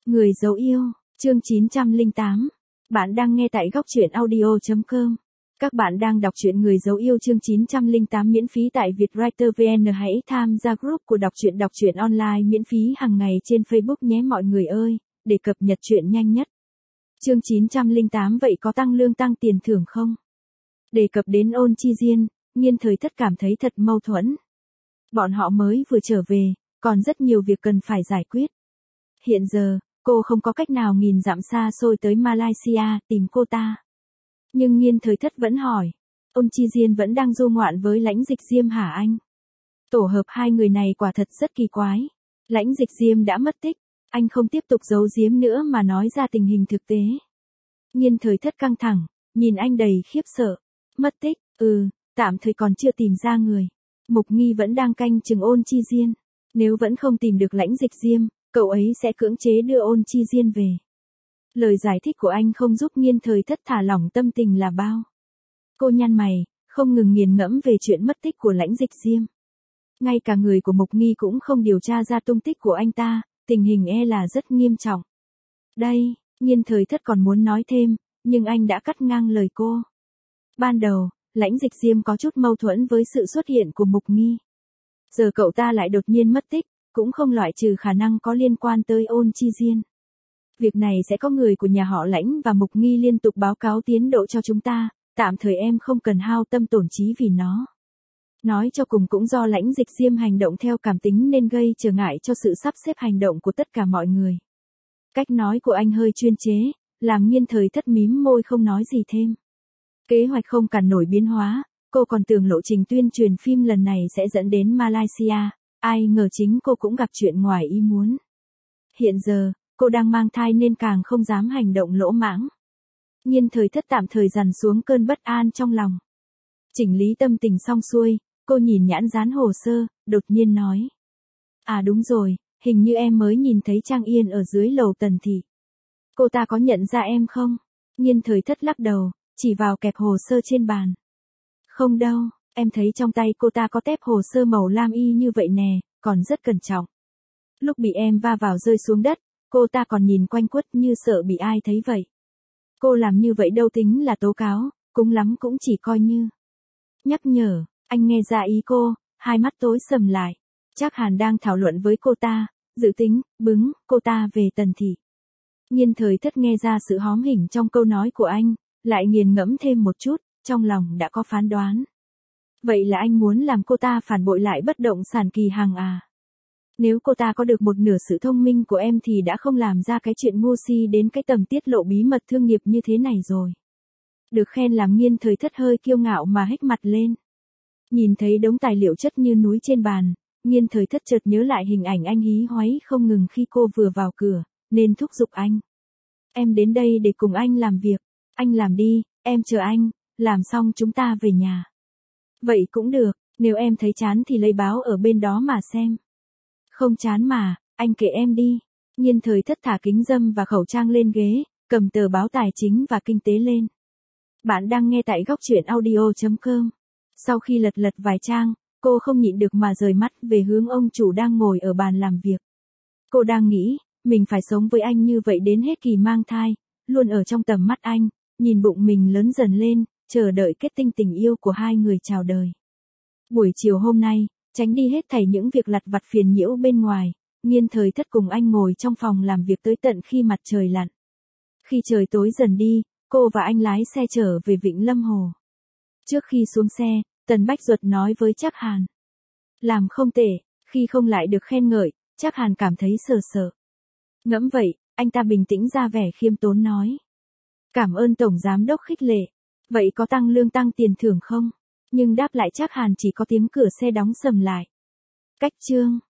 Người dấu yêu, chương 908. Bạn đang nghe tại góc truyện audio.com. Các bạn đang đọc truyện Người dấu yêu chương 908 miễn phí tại Vietwriter VN. Hãy tham gia group của đọc truyện online miễn phí hàng ngày trên Facebook nhé mọi người ơi, để cập nhật truyện nhanh nhất. Chương 908 vậy có tăng lương tăng tiền thưởng không? Đề cập đến Ôn Chi Diên, Nghiên Thời Thất cảm thấy thật mâu thuẫn. Bọn họ mới vừa trở về, còn rất nhiều việc cần phải giải quyết. Hiện giờ, cô không có cách nào nghìn dặm xa xôi tới Malaysia tìm cô ta. Nhưng Nghiên Thời Thất vẫn hỏi, Ôn Chi Diên vẫn đang du ngoạn với Lãnh Dịch Diêm hả anh? Tổ hợp hai người này quả thật rất kỳ quái. Lãnh Dịch Diêm đã mất tích, anh không tiếp tục giấu giếm nữa mà nói ra tình hình thực tế. Nghiên Thời Thất căng thẳng, nhìn anh đầy khiếp sợ. Mất tích, tạm thời còn chưa tìm ra người. Mục Nghi vẫn đang canh chừng Ôn Chi Diên. Nếu vẫn không tìm được Lãnh Dịch Diêm, cậu ấy sẽ cưỡng chế đưa Ôn Chi Diên về. Lời giải thích của anh không giúp Nghiên Thời Thất thả lỏng tâm tình là bao. Cô nhăn mày, không ngừng nghiền ngẫm về chuyện mất tích của Lãnh Dịch Diêm. Ngay cả người của Mục Nghi cũng không điều tra ra tung tích của anh ta, tình hình là rất nghiêm trọng. Đây, Nghiên Thời Thất còn muốn nói thêm, nhưng anh đã cắt ngang lời cô. Ban đầu, Lãnh Dịch Diêm có chút mâu thuẫn với sự xuất hiện của Mục Nghi. Giờ cậu ta lại đột nhiên mất tích, cũng không loại trừ khả năng có liên quan tới Ôn Chi Diên. Việc này sẽ có người của nhà họ Lãnh và Mục Nghi liên tục báo cáo tiến độ cho chúng ta, tạm thời em không cần hao tâm tổn trí vì nó. Nói cho cùng cũng do Lãnh Dịch Diêm hành động theo cảm tính nên gây trở ngại cho sự sắp xếp hành động của tất cả mọi người. Cách nói của anh hơi chuyên chế, làm Nghiên Thời Thất mím môi không nói gì thêm. Kế hoạch không cản nổi biến hóa, cô còn tưởng lộ trình tuyên truyền phim lần này sẽ dẫn đến Malaysia, ai ngờ chính cô cũng gặp chuyện ngoài ý muốn. Hiện giờ, cô đang mang thai nên càng không dám hành động lỗ mãng. Nghiên Thời Thất tạm thời dằn xuống cơn bất an trong lòng. Chỉnh lý tâm tình xong xuôi, cô nhìn nhãn dán hồ sơ, đột nhiên nói. À đúng rồi, hình như em mới nhìn thấy Trang Yên ở dưới lầu Tần Thị. Cô ta có nhận ra em không? Nghiên Thời Thất lắc đầu, chỉ vào kẹp hồ sơ trên bàn. Không đâu, em thấy trong tay cô ta có tép hồ sơ màu lam y như vậy nè, còn rất cẩn trọng. Lúc bị em va vào rơi xuống đất, cô ta còn nhìn quanh quất như sợ bị ai thấy vậy. Cô làm như vậy đâu tính là tố cáo, cũng lắm cũng chỉ coi như nhắc nhở. Anh nghe ra ý cô, hai mắt tối sầm lại. Trác Hàn đang thảo luận với cô ta, dự tính, bứng, cô ta về Tần Thị. Nghiên Thời Thất nghe ra sự hóm hỉnh trong câu nói của anh, lại nghiền ngẫm thêm một chút, trong lòng đã có phán đoán. Vậy là anh muốn làm cô ta phản bội lại bất động sản Kỳ Hằng à? Nếu cô ta có được một nửa sự thông minh của em thì đã không làm ra cái chuyện ngu si đến cái tầm tiết lộ bí mật thương nghiệp như thế này rồi. Được khen làm Nghiên Thời Thất hơi kiêu ngạo mà hếch mặt lên. Nhìn thấy đống tài liệu chất như núi trên bàn, Nghiên Thời Thất chợt nhớ lại hình ảnh anh hí hoáy không ngừng khi cô vừa vào cửa, nên thúc giục anh. Em đến đây để cùng anh làm việc, anh làm đi, em chờ anh, làm xong chúng ta về nhà. Vậy cũng được, nếu em thấy chán thì lấy báo ở bên đó mà xem. Không chán mà, anh kể em đi. Nghiên Thời Thất thả kính râm và khẩu trang lên ghế, cầm tờ báo tài chính và kinh tế lên. Bạn đang nghe tại góc truyện audio.com. Sau khi lật vài trang, cô không nhịn được mà rời mắt về hướng ông chủ đang ngồi ở bàn làm việc. Cô đang nghĩ, mình phải sống với anh như vậy đến hết kỳ mang thai, luôn ở trong tầm mắt anh, nhìn bụng mình lớn dần lên, chờ đợi kết tinh tình yêu của hai người chào đời. Buổi chiều hôm nay, tránh đi hết thảy những việc lặt vặt phiền nhiễu bên ngoài, Nghiên Thời Thất cùng anh ngồi trong phòng làm việc tới tận khi mặt trời lặn. Khi trời tối dần đi, cô và anh lái xe trở về Vịnh Lâm Hồ. Trước khi xuống xe, Tần Bách Duật nói với Trác Hàn. Làm không tệ, khi không lại được khen ngợi, Trác Hàn cảm thấy sợ. Ngẫm vậy, anh ta bình tĩnh ra vẻ khiêm tốn nói. Cảm ơn Tổng Giám Đốc khích lệ. Vậy có tăng lương tăng tiền thưởng không? Nhưng đáp lại Trác Hàn chỉ có tiếng cửa xe đóng sầm lại. Cách chương